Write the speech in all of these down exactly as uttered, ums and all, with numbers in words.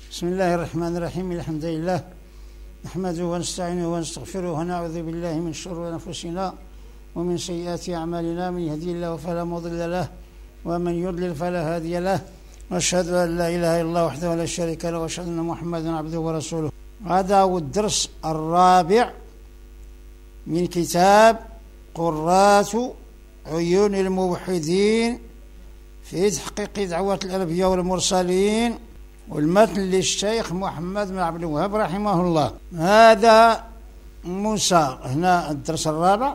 بسم الله الرحمن الرحيم. الحمد لله نحمده ونستعينه ونستغفره ونعوذ بالله من شرور أنفسنا ومن سيئات أعمالنا، من يهدي الله فلا مضل له ومن يضلل فلا هادي له، وأشهد أن لا إله إلا الله وحده لا شريك له، وأشهد أن محمدا عبده ورسوله. هذا هو الدرس الرابع من كتاب قرات عيون الموحدين في تحقيق دعوة الأنبياء والمرسلين، والمتن للشيخ محمد بن عبد الوهاب رحمه الله. هذا موسى هنا الدرس الرابع.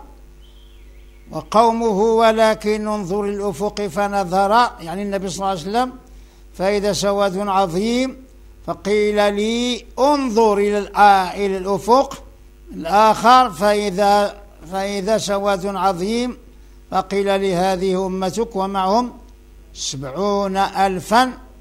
وقومه ولكن انظر الأفق فنظر، يعني النبي صلى الله عليه وسلم، فإذا سواد عظيم، فقيل لي انظر إلى إلى الأفق الآخر فإذا فإذا سواد عظيم، فقيل لي هذه أمتك ومعهم سبعون ألفا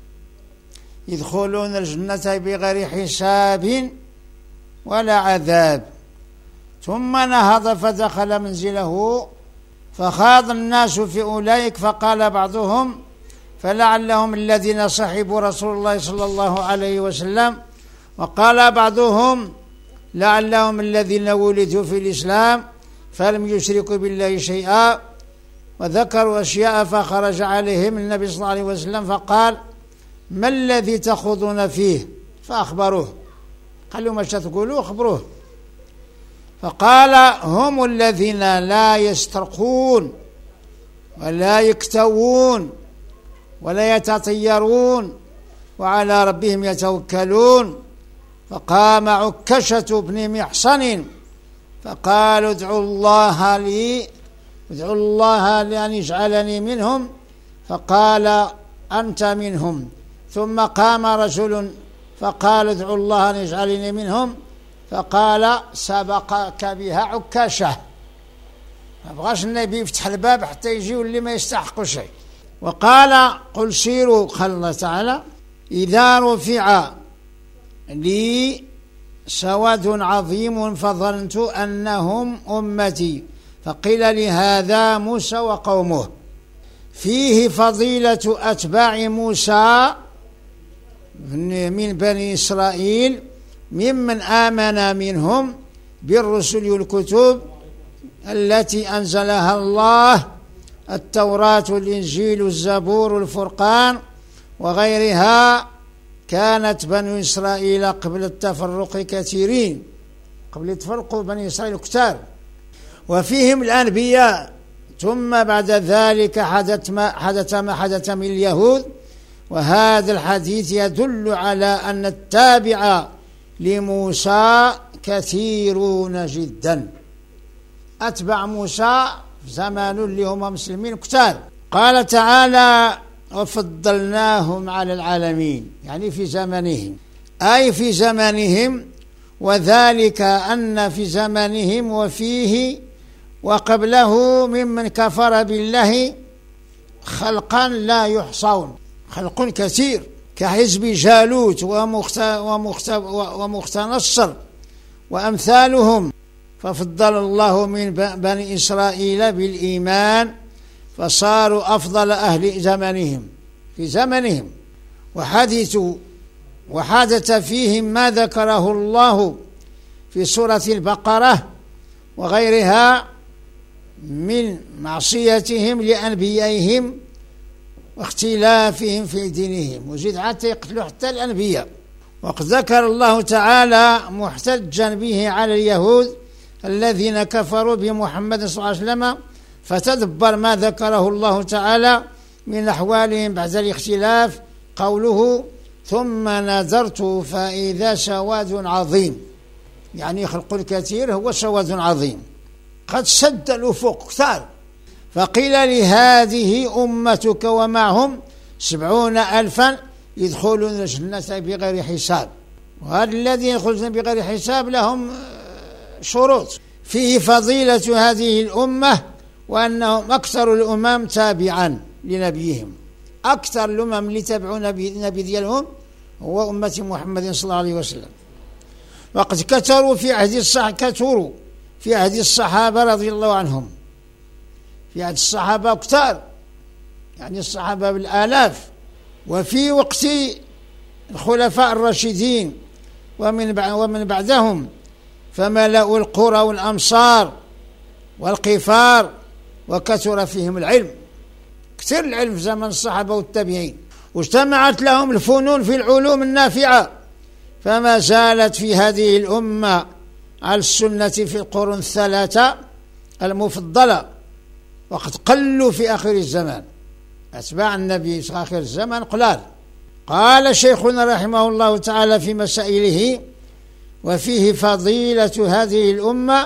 يدخلون الجنة بغير حساب ولا عذاب. ثم نهض فدخل منزله فخاض الناس في أولئك، فقال بعضهم فلعلهم الذين صحبوا رسول الله صلى الله عليه وسلم، وقال بعضهم لعلهم الذين ولدوا في الإسلام فلم يشركوا بالله شيئا، وذكروا أشياء. فخرج عليهم النبي صلى الله عليه وسلم فقال ما الذي تخوضون فيه؟ فأخبروه، قال لهم ايش تقولوا؟ أخبروه. فقال هم الذين لا يسترقون ولا يكتوون ولا يتطيرون وعلى ربهم يتوكلون. فقام عكشة بن محصن فقالوا ادعوا الله لي ادعوا الله لأن يجعلني منهم، فقال أنت منهم. ثم قام رجل فقال ادعوا الله أن يجعلني منهم، فقال سبقك بها عكاشة. ما بغاش النبي يفتح الباب حتى يجي واللي ما يستحق شيء. وقال قل سيروا، قال الله تعالى إذا رفع لي سواد عظيم فظننت أنهم أمتي، فقيل لي هذا موسى وقومه. فيه فضيلة أتباع موسى من بني إسرائيل ممن آمن منهم بالرسل والكتب التي أنزلها الله، التوراة والإنجيل والزبور والفرقان وغيرها. كانت بني إسرائيل قبل التفرق كثيرين، قبل يتفرقوا بني إسرائيل كتار، وفيهم الأنبياء. ثم بعد ذلك حدث ما حدث ما حدث من اليهود. وهذا الحديث يدل على أن التابع لموسى كثيرون جدا. أتبع موسى في زمان اللي هم مسلمين كتار. قال تعالى وفضلناهم على العالمين، يعني في زمنهم، أي في زمنهم. وذلك أن في زمنهم وفيه وقبله ممن كفر بالله خلقا لا يحصون، خلق كثير، كحزب جالوت ومخت نصر وأمثالهم. ففضل الله من بني إسرائيل بالإيمان فصاروا أفضل أهل زمنهم في زمنهم. وحدثوا وحدث فيهم ما ذكره الله في سورة البقرة وغيرها من معصيتهم لأنبيائهم واختلافهم في دينهم، وزيد حتى يقتلوا حتى الأنبياء. وقد ذكر الله تعالى محتجا به على اليهود الذين كفروا بمحمد صلى الله عليه وسلم، فتدبر ما ذكره الله تعالى من أحوالهم بعد الاختلاف. قوله ثم نظرت فإذا سواد عظيم، يعني خلق الكثير هو سواد عظيم قد سد الأفق كثار. فقيل لهذه أمتك ومعهم سبعون ألفا يدخلون الجنة بغير حساب. وهذا الذين يدخلون بغير حساب لهم شروط. فيه فضيلة هذه الأمة وأنهم أكثر الأمم تابعا لنبيهم، أكثر الأمم اللي تبعوا نبي ديالهم هو أمة محمد صلى الله عليه وسلم. وقد كثروا في عهد الصحابة كثروا في عهد الصحابة رضي الله عنهم، في عهد الصحابة كثار، يعني الصحابة بالآلاف. وفي وقت الخلفاء الراشدين ومن ومن بعدهم، فملأوا القرى والأمصار والقفار وكثر فيهم العلم، كثير العلم في زمن الصحابة والتابعين، واجتمعت لهم الفنون في العلوم النافعة، فما زالت في هذه الأمة على السنة في القرون الثلاثة المفضلة، وقد قلوا في آخر الزمان، أتباع النبي في آخر الزمان قلال. قال شيخنا رحمه الله تعالى في مسائله: وفيه فضيلة هذه الأمة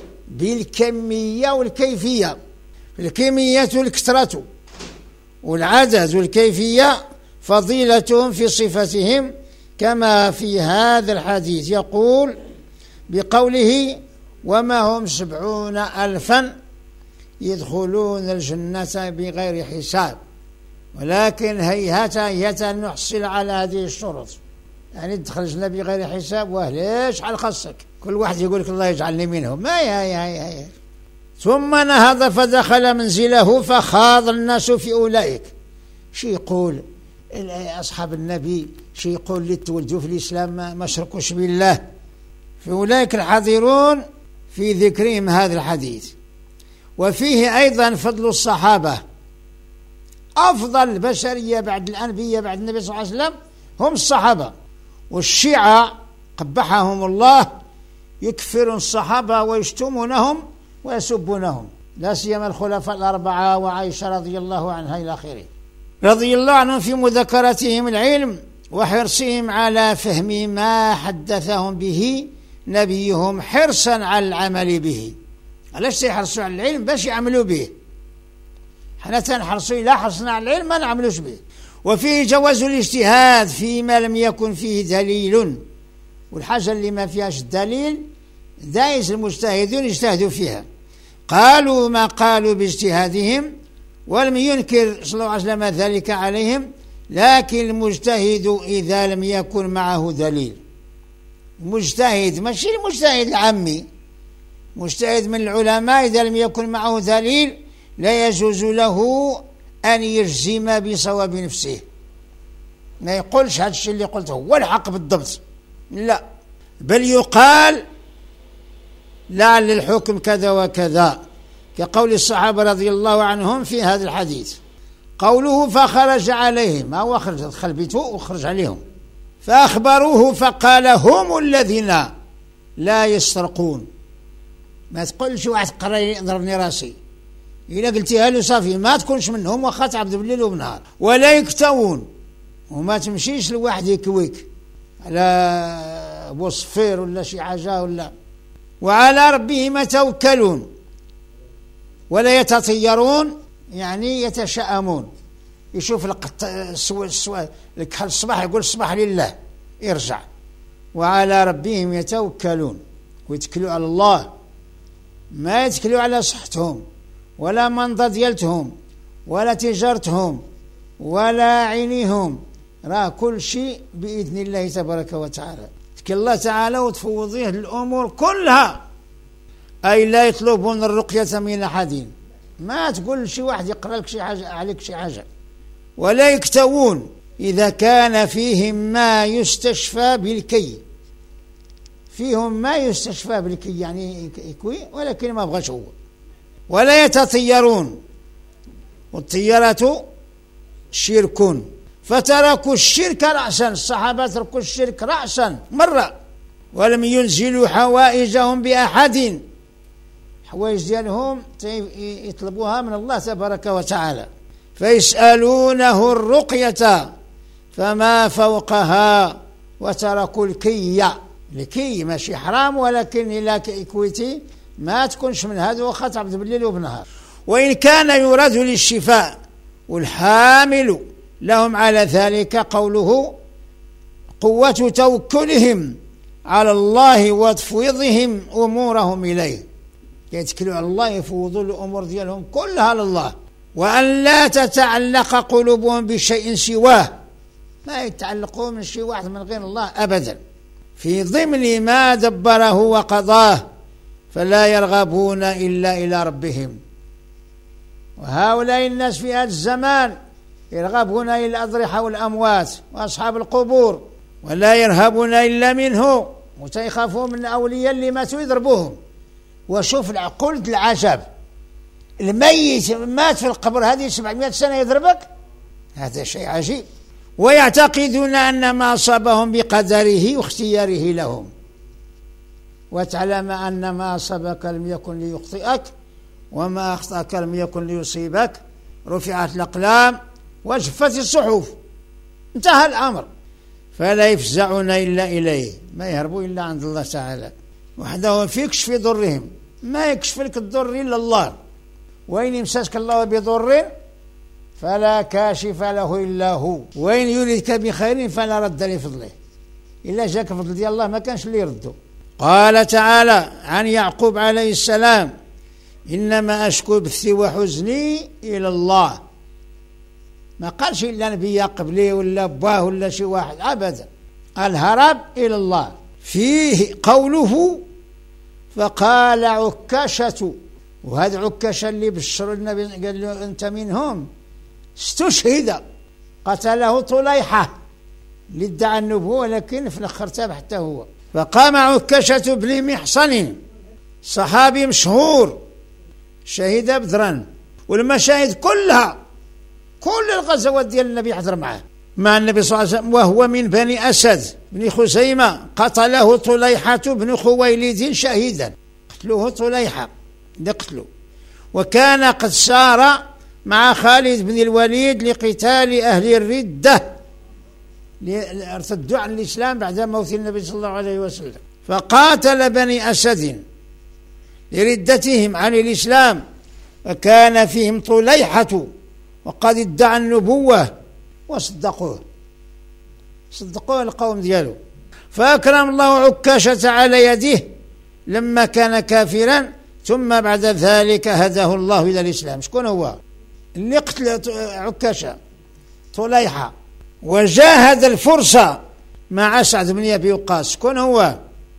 بالكمية والكيفية. الكمية الكثرة والعدد، والكيفية فضيلتهم في صفتهم، كما في هذا الحديث يقول بقوله: وما هم سبعون ألفا يدخلون الجنة بغير حساب، ولكن هيهات هيهات أن نحصل على هذه الشروط، يعني تدخل الجنة بغير حساب، وهليش على خاصك كل واحد يقول لك الله يجعلني منهم، ما هي هي هي. ثم نهض فدخل منزله فخاض الناس في أولئك. شي يقول أصحاب النبي، شي يقول اللي تولدوا في الإسلام ما شركوش بالله، في أولئك الحاضرون في ذكرهم هذا الحديث. وفيه أيضا فضل الصحابة، أفضل البشرية بعد الأنبياء بعد النبي صلى الله عليه وسلم هم الصحابة. والشيعة قبحهم الله يكفرون الصحابة ويشتمونهم ويسبونهم، لا سيما الخلفاء الأربعة وعائشة رضي الله عنها إلى آخره، رضي الله عنهم في مذاكرتهم العلم وحرصهم على فهم ما حدثهم به نبيهم، حرصا على العمل به. علاش يحرصوا على العلم؟ باش يعملوا به. حنا تنحرصوا إلا حرصنا على العلم ما نعملوش به. وفيه جواز الاجتهاد فيما لم يكن فيه دليل، والحاجة اللي ما فيهاش الدليل دايز المجتهدون يجتهدوا فيها. قالوا ما قالوا باجتهادهم، ولم ينكر صلى الله عليه وسلم ذلك عليهم، لكن المجتهد إذا لم يكن معه دليل، مجتهد ماشي المجتهد العامي، مجتهد من العلماء إذا لم يكن معه دليل لا يجوز له أن يجزم بصواب نفسه، ما يقولش هذا الشيء اللي قلته هو الحق بالضبط، لا، بل يقال لعل الحكم كذا وكذا، كقول الصحابة رضي الله عنهم في هذا الحديث. قوله فخرج عليهم، ما هو خرج، دخل بيته وخرج عليهم، فأخبروه فقال هم الذين لا يسترقون. ما تقولش واحد قرر يضربني راسي، إلا قلتيها له صافي ما تكونش منهم، واخا تعبد بالليل وبنهار. ولا يكتوون، وما تمشيش لواحد يكويك على بوصفير ولا شي حاجة ولا. وعلى ربهم يتوكلون. ولا يتطيرون، يعني يتشاءمون، يشوف الكحل الصباح يقول الصباح لله يرجع. وعلى ربهم يتوكلون، ويتكلوا على الله، ما يتكلوا على صحتهم ولا منضى ديالتهم ولا تجارتهم ولا عينيهم، راه كل شيء بإذن الله تبارك وتعالى. تكل الله تعالى وتفوضيه الأمور كلها، أي لا يطلبون الرقية من أحد، ما تقول شي واحد يقرأ لك شي حاجة عليك شي حاجة. ولا يكتوون إذا كان فيهم ما يستشفى بالكي، فيهم ما يستشفى بالكي يعني يكوي ولكن ما بغاش هو. ولا يتطيرون، والطيرة شرك، فتركوا الشرك رأسا، الصحابة تركوا الشرك رأسا مرة، ولم ينزلوا حوائجهم بأحد، حوائج ديالهم يطلبوها من الله تبارك وتعالى، فيسألونه الرقية فما فوقها، وتركوا الكي. الكي ماشي حرام، ولكن إلا كويتي ما تكونش من هذا، واخا تعبد بالليل وبنهار. وإن كان يراد للشفاء، والحامل لهم على ذلك قوله قوة توكلهم على الله وتفويضهم أمورهم إليه، يتكلوا على الله يفوضوا الأمور ديالهم كلها لله. وأن لا تتعلق قلوبهم بشيء سواه، ما يتعلقوا من شيء واحد من غير الله أبدا، في ضمن ما دبره وقضاه، فلا يرغبون إلا إلى ربهم. وهؤلاء الناس في هذا الزمان يرغبون إلى الأضرحة والأموات وأصحاب القبور ولا يرهبون إلا منه، وتيخافون من أولياء اللي ماتوا يضربوهم. وشوف قلت العجب، الميت مات في القبر هذه سبعمائة سنة يضربك، هذا شيء عجيب. ويعتقدون أن ما أصابهم بقدره واختياره لهم، وتعلم أن ما أصابك لم يكن ليخطئك وما أخطأك لم يكن ليصيبك، رفعت الأقلام وجفت الصحف، انتهى الأمر. فلا يفزعون إلا إليه، ما يهربوا إلا عند الله تعالى وحده في كشف ضرهم، ما يكشف لك الضر إلا الله. وإن يمسسك الله بضر فلا كاشف له إلا هو، وإن يريدك بخير فلا رد لفضله، إلا جاك فضل ديال الله ما كانش اللي يرده. قال تعالى عن يعقوب عليه السلام: إنما أشكو بثي وحزني إلى الله. ما قالش إلا نبي قبلي ولا باه ولا شي واحد، أبدا، الهرب إلى الله. فيه قوله فقال عكاشة، وهذا عكاشة اللي بشر النبي قال له أنت منهم، استشهد، قتله طليحة اللي ادعى النبوة لكن في الأخر تاب حتى هو. فقام عكاشة بن محصن، صحابي مشهور، شهد بدرا، والمشاهد كلها كل الغزوات ديال النبي حضر معه مع النبي صلى الله عليه وسلم، وهو من بني أسد بن خزيمة، قتله طليحة بن خويلد شهيدا، قتلوه طليحة قتلوا. وكان قد سار مع خالد بن الوليد لقتال أهل الردة، ارتدوا عن الإسلام بعد موت النبي صلى الله عليه وسلم، فقاتل بني أسد لردتهم عن الإسلام، وكان فيهم طليحة وقد ادعى النبوة، وصدقوه صدقوه القوم دياله. فأكرم الله عكاشة على يده لما كان كافرا، ثم بعد ذلك هداه الله إلى الإسلام. شكون هو اللي قتل عكاشة؟ طليحة. وجاهد الفرصة مع سعد بن أبي وقاص. شكون هو؟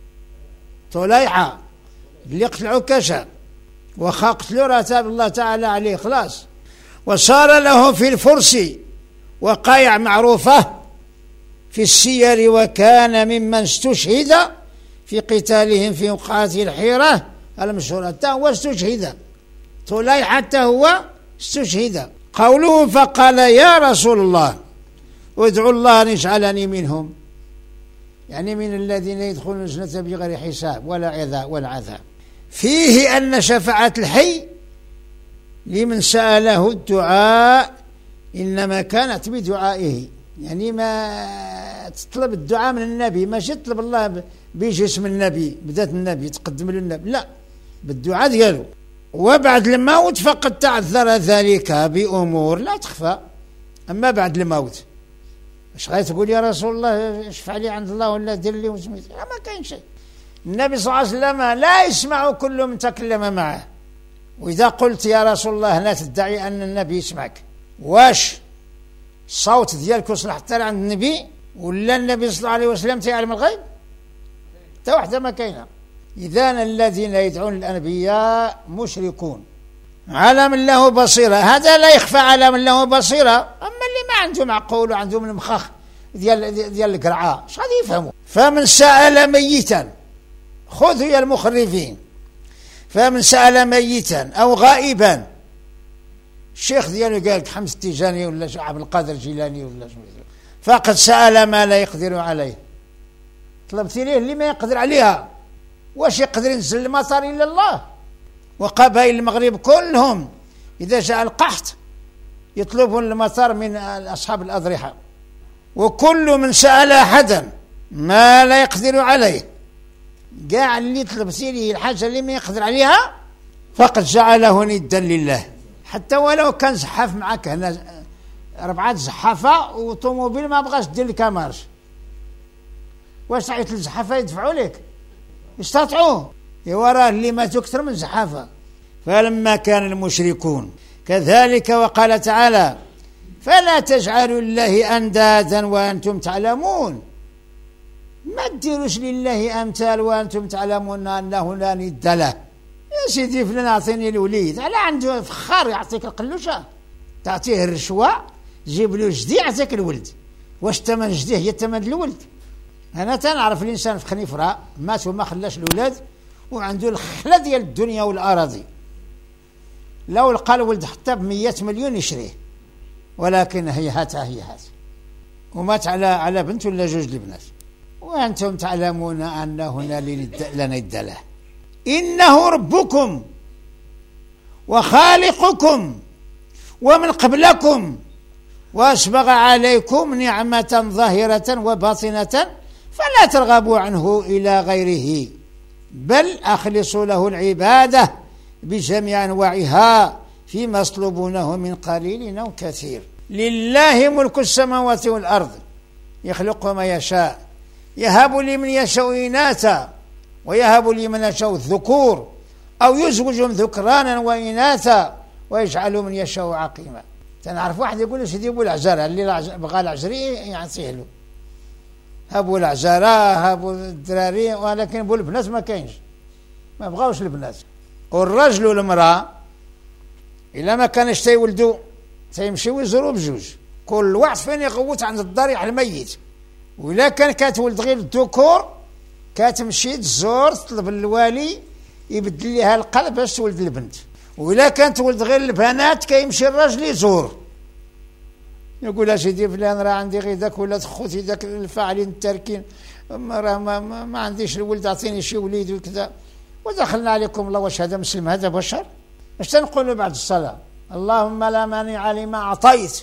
طليحة اللي قتل عكاشة، وخا قتلوا راه تاب الله تعالى عليه خلاص. وصار له في الفرس وقايع معروفة في السير، وكان ممن استشهد في قتالهم في وقعة الحيرة المشهورة، حتى هو استشهد، طليحة حتى هو استشهد. قوله فقال يا رسول الله ادعو الله أن يجعلني منهم، يعني من الذين يدخلون الجنة بغير حساب ولا عذاب ولا عذاب. فيه أن شفاعة الحي لمن سأله الدعاء إنما كانت بدعائه، يعني ما تطلب الدعاء من النبي، ماشي تطلب الله بجسم النبي بذات النبي تقدم للنبي، لا، بالدعاء ديالو. وبعد الموت فقد تعذر ذلك بأمور لا تخفى، أما بعد الموت اش غاية تقول يا رسول الله اشفع لي عند الله ولا دير لي وسميت، ما كاين شيء. النبي صلى الله عليه وسلم لا يسمع كل من تكلم معه، وإذا قلت يا رسول الله لا تدعي أن النبي يسمعك، واش الصوت ديالك وصل حتى عند النبي ولا النبي صلى الله عليه وسلم تعلم الغيب؟ حتى واحدة ما كاينة. إذن الذين يدعون الأنبياء مشركون على من له بصيرة، هذا لا يخفى على من له بصيرة. أما اللي ما عندهم عقول وعندهم المخخ ديال ديال القرعة اش غادي يفهموا؟ فمن سأل ميتا، خذوا يا المخرفين، فمن سأل ميتا أو غائبا، الشيخ ديالو قال حمد التيجاني ولا عبد القادر الجيلاني ولا فقد سأل ما لا يقدر عليه. طلبتي ليه اللي ما يقدر عليها؟ واش يقدر ينزل المطر إلا الله؟ وقبائل المغرب كلهم إذا جاء القحط يطلبون المطر من أصحاب الأضرحة. وكل من سأل أحدا ما لا يقدر عليه، قاع اللي طلبتي ليه الحاجة اللي ما يقدر عليها فقد جعله ندا لله. حتى ولو كان زحاف معك هنا ربعة زحافة وطوموبيل ما بغاش دير لك مارش، واش تعيط للزحافة يدفعوا لك؟ يستطيعوه يوراه اللي ماتوا أكثر من زحافة. فلما كان المشركون كذلك وقال تعالى فلا تجعلوا لله أندادا وأنتم تعلمون، ما تديروش لله أمثال وأنتم تعلمون أنه لا ند له. يا سيدي فلان أعطيني الوليد، على عنده فخار يعطيك القلوشة، تعطيه الرشوة جيب له جدي يعطيك الولد، واش تمن جديه هي تمن الولد؟ أنا تنعرف الإنسان في خنيفرة مات وما خلاش الأولاد وعنده الخلا ديال الدنيا والأراضي، لو لقى الولد حتى بمية مليون يشريه، ولكن هيهات هيهات، ومات على على بنت ولا جوج البنات. وأنتم تعلمون أن هنا لا ند له، إنه ربكم وخالقكم ومن قبلكم وأسبغ عليكم نعمة ظاهرة وباطنة فلا ترغبوا عنه إلى غيره، بل أخلصوا له العبادة بجميع أنواعها فيما يطلبونه من قليل أو كثير. لله ملك السماوات والأرض يخلق ما يشاء، يهب لمن يشاء إناثا ويهب لمن يشاء الذكور أو يزوجهم ذكرانا وإناثا ويجعل من يشاء عقيما. تنعرف واحد يقول سيدي ابو العزارة اللي بغى العزري يعطيه له، هابوا العزارة هابوا الدراري، ولكن ابو البنات ما كاينش، ما بغاوش البنات. والرجل والمرأة إلا ما كانش تيولدوا تيمشيو يزوروا بجوج، كل واحد فين يغوت عند الضريح الميت. وإلا كان كتولد غير الذكور كتمشي تزور تطلب الوالي يبدل لها القلب باش تولد البنت. وإلا كانت ولد غير البنات كيمشي الراجل يزور يقول اسيدي فلان راه عندي غير داك ولاد خوتي داك الفاعلين التاركين راه ما, ما, ما عنديش الولد اعطيني شي وليد وكذا. ودخلنا عليكم الله، واش هذا مسلم؟ هذا بشر؟ اش تنقولوا بعد الصلاه؟ اللهم لا مانع لما اعطيت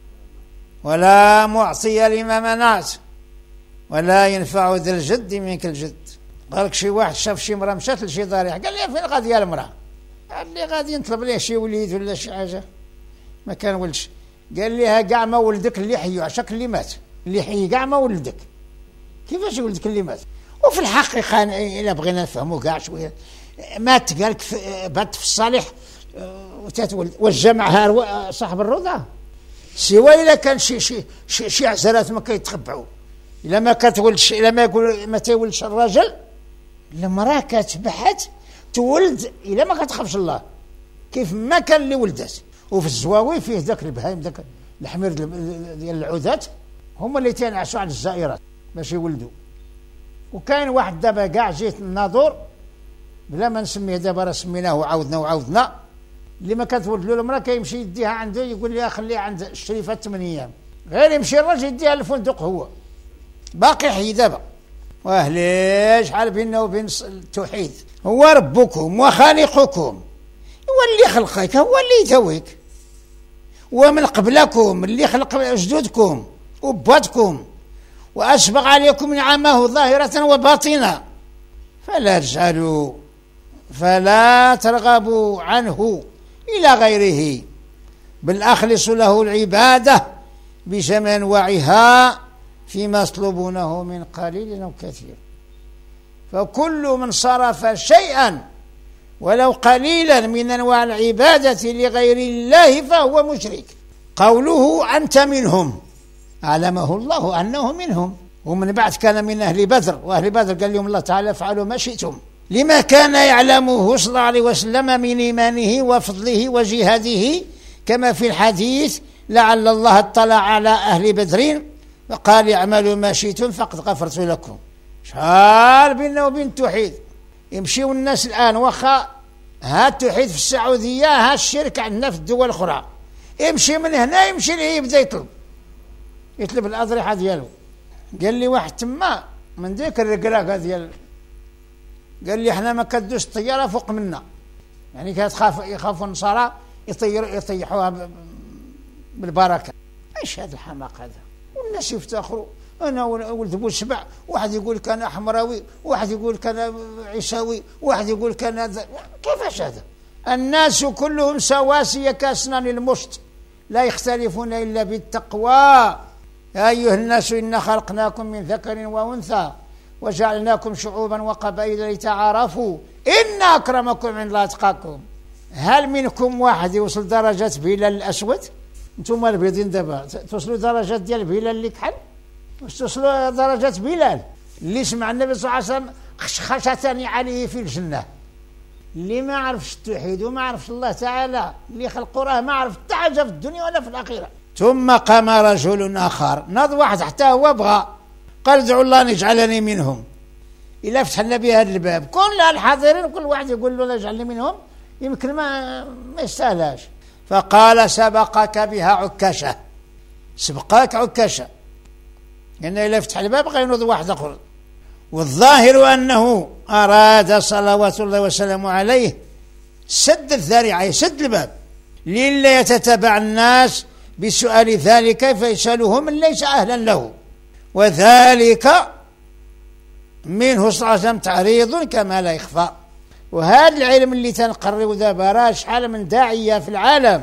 ولا معطي لما منعت ولا ينفع ذا الجد منك الجد. قالك شي واحد شاف شي مراه مشات لشي ضريح قال لي فين غاديه المراه؟ قال لي غادي نطلب ليه شي وليد ولا شي حاجه، ما كان ولدش. قال لها كاع ما ولدك اللي حي، عشاك اللي مات اللي حي كاع ما ولدك، كيفاش يولدك اللي مات؟ وفي الحقيقه الا بغينا نفهموا كاع شويه، مات قالك بات في الصالح وتتولد والجمع صاحب الرضا، سوى الا كان شي شي شي, شي عزرات ما كيتخبعوا. الا ما كتولدش، الا ما يقول ما تيولدش الراجل، المراه كتبحث تولد الا ما كتخافش الله، كيف ما كان اللي ولدت. وفي الزواوي فيه ذاك البهايم ذاك الحمير ديال العودات هما اللي تينعسوا على الزائرات باش يولدوا. وكاين واحد دابا كاع جيت الناظور بلا ما نسميه دابا راه سميناه وعاودنا وعاودنا، اللي ما كتولد له المراه كيمشي يديها عنده يقول لها خليها عند الشريفه ثمان ايام، غير يمشي الراجل يديها للفندق هو باقي حي دابا. واهلي شحال بيننا وبين التوحيد؟ هو ربكم وخالقكم، هو اللي خلقك، هو اللي يتويك، ومن قبلكم اللي خلق جدودكم وباتكم وأسبغ عليكم نعمه ظاهرة وباطنة فلا تجعلوا فلا ترغبوا عنه إلى غيره، بل أخلصوا له العبادة بجميع أنواعها فيما يطلبونه من قليل أو كثير. فكل من صرف شيئا ولو قليلا من أنواع العبادة لغير الله فهو مشرك. قوله أنت منهم علمه الله أنه منهم، ومن بعد كان من أهل بدر، وأهل بدر قال لهم الله تعالى افعلوا ما شئتم، لما كان يعلمه صلى الله عليه وسلم من إيمانه وفضله وجهاده، كما في الحديث لعل الله اطلع على أهل بدر وقال اعملوا ما شئتم فقد غفرت لكم. شحال بيننا وبين التوحيد؟ يمشيوا الناس الآن واخا ها التوحيد في السعودية ها الشرك عندنا في الدول الأخرى، يمشي من هنا يمشي ليه يبدا يطلب يطلب الأضرحة ديالو. قال لي واحد تما من ديك الرقراقة ديال، قال لي احنا ما كدوش الطيارة فوق منا، يعني كتخاف يخافوا النصارى يطيروا يطيحوها بالبركة. ايش هذا الحماق هذا؟ والناس يفتخروا انا ولد ابو السبع، واحد يقول كان احمراوي، واحد يقول كان عيساوي، واحد يقول كان هذا. كيفاش هذا؟ الناس كلهم سواسية كاسنان المشط لا يختلفون الا بالتقوى. يا ايها الناس انا خلقناكم من ذكر وانثى وجعلناكم شعوبا وقبائل لتعارفوا ان اكرمكم عند الله اتقاكم. هل منكم واحد يوصل درجة بلال الاسود؟ انتم البيضين دابا توصلوا درجة ديال بلال اللي كحل؟ واش توصلوا درجة بلال اللي سمع النبي صلى الله عليه وسلم خشختني عليه في الجنة؟ اللي ما عرفش التوحيد وما عرفش الله تعالى اللي خلقه راه ما عرف حتى حاجة في الدنيا ولا في الآخرة. ثم قام رجل آخر، ناض واحد حتى هو بغى، قال ادعوا الله أن يجعلني منهم. إلا فتحنا بها هذا الباب كل الحاضرين كل واحد يقول له لا يجعلني منهم يمكن ما ما يستاهلاش. فقال سبقك بها عكاشة، سبقاك عكاشة، لأن إلا فتح الباب غينوض واحد آخر. والظاهر أنه أراد صلوات الله وسلامه عليه سد الذريعة، يسد الباب لئلا يتتبع الناس بسؤال ذلك فيسأله من ليس أهلا له، وذلك منه صلى الله عليه وسلم تعريض كما لا يخفى. وهذا العلم اللي تنقرر دابا راه شحال من داعية في العالم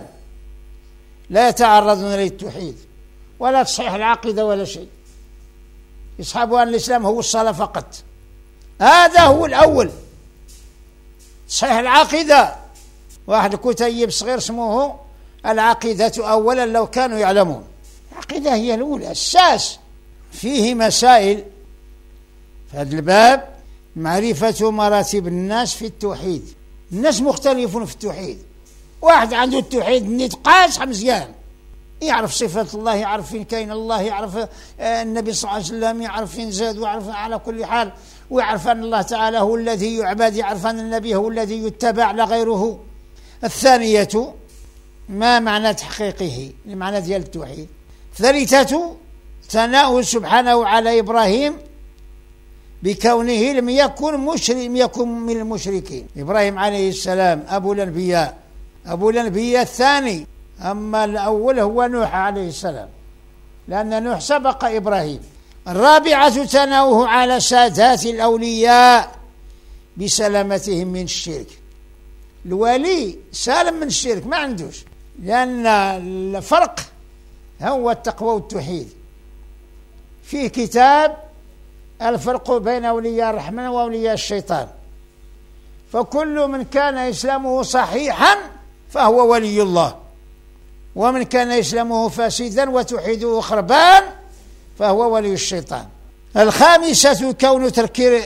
لا يتعرضون للتوحيد ولا تصحيح العقيدة ولا شيء، يصحبوا أن الإسلام هو الصلاة فقط، هذا هو الأول. تصحيح العقيدة، واحد كتيب صغير اسمه العقيدة أولا لو كانوا يعلمون. العقيدة هي الأولى، الأساس. فيه مسائل في هذا الباب: معرفة مراتب الناس في التوحيد. الناس مختلفون في التوحيد، واحد عنده التوحيد نيت قاصح مزيان، يعرف صفة الله، يعرف فين كاين الله، يعرف النبي صلى الله عليه وسلم، يعرف فين زاد، ويعرف على كل حال، ويعرف أن الله تعالى هو الذي يعبد، يعرف أن النبي هو الذي يتبع لا غيره. الثانية ما معنى تحقيقه، المعنى ديال التوحيد. الثالثة ثناؤه سبحانه على إبراهيم بكونه لم يكن مشرك، لم يكن من المشركين. إبراهيم عليه السلام أبو الأنبياء، أبو الأنبياء الثاني، أما الأول هو نوح عليه السلام، لأن نوح سبق إبراهيم. الرابعة ثناؤه على سادات الأولياء بسلامتهم من الشرك. الولي سالم من الشرك ما عندوش، لأن الفرق هو التقوى والتوحيد. فيه كتاب الفرق بين أولياء الرحمن وأولياء الشيطان، فكل من كان إسلامه صحيحا فهو ولي الله، ومن كان إسلامه فاسدا وتوحيده خربان فهو ولي الشيطان. الخامسة كون ترك